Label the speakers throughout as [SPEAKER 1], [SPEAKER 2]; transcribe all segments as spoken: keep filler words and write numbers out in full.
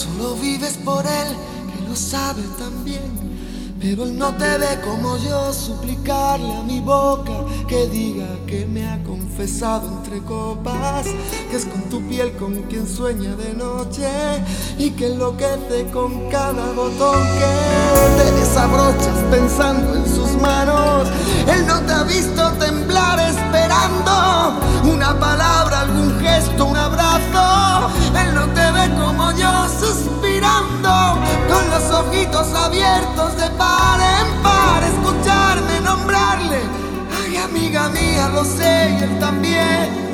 [SPEAKER 1] solo vives por él, que lo sabe también. Pero él no te ve como yo, suplicarle a mi boca que diga que me ha confesado entre copas, que es con tu piel con quien sueña de noche y que enloquece con cada botón que te desabrochas pensando en sus manos. Él no te ha visto temblar esperando una palabra, algún gesto, un abrazo. Él no te ve como yo suspirando con los ojitos abiertos de par en par, escucharme nombrarle. Ay, amiga mía, lo sé y él también.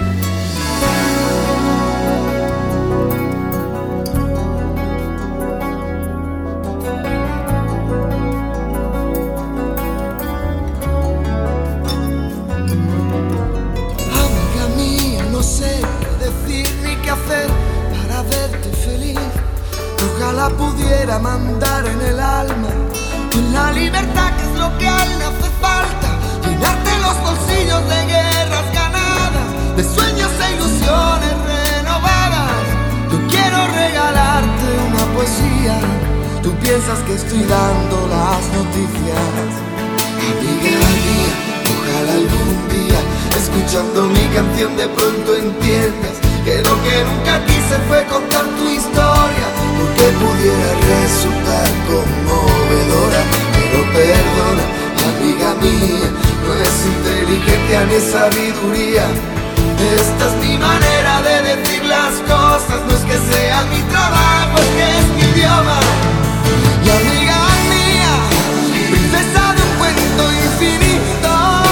[SPEAKER 1] Amiga mía, no sé qué decir ni qué hacer para verte feliz. Ojalá pudiera mandar en el alma con la libertad, que es lo que a él le hace falta, llenarte los bolsillos de guerras ganadas, de sueños e ilusiones renovadas. Yo quiero regalarte una poesía, tú piensas que estoy dando las noticias. Amiga mía, ojalá algún día, escuchando mi canción, de pronto entiendas que lo que nunca quise fue contar tu historia, porque pudiera resultar conmovedora. Pero perdona, amiga mía, no es inteligencia ni sabiduría. Esta es mi manera de decir las cosas, no es que sea mi trabajo, es que es mi idioma. Y amiga mía, princesa de un cuento infinito,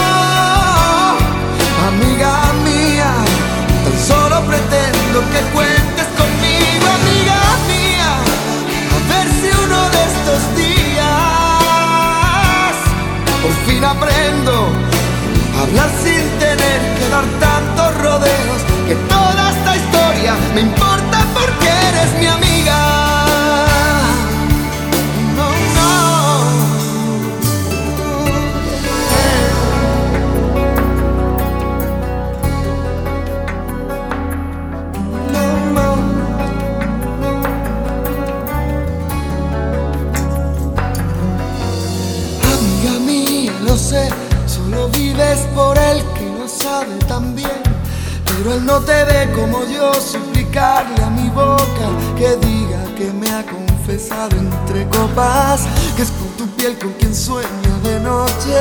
[SPEAKER 1] amiga mía, tan solo pretendo que cuentes conmigo, amiga mía. A ver si uno de estos días por fin aprendo a hablar sin tener que dar tantos rodeos, que toda esta historia me importa porque eres mi amiga. No, no. Amiga mía, lo sé, solo vives por él, que lo sabe también. Pero él no te ve como yo, suplicarle a mi boca que diga que me ha confesado entre copas, que es con tu piel con quien sueño de noche.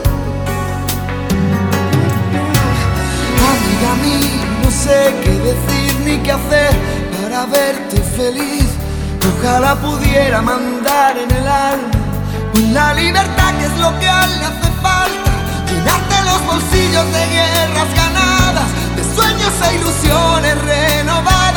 [SPEAKER 1] Amiga mía, no sé qué decir ni qué hacer para verte feliz. Ojalá pudiera mandar en el alma con la libertad, que es lo que a él le hace falta, llenarte los bolsillos de guerras ganadas, de sueños e ilusiones renovadas.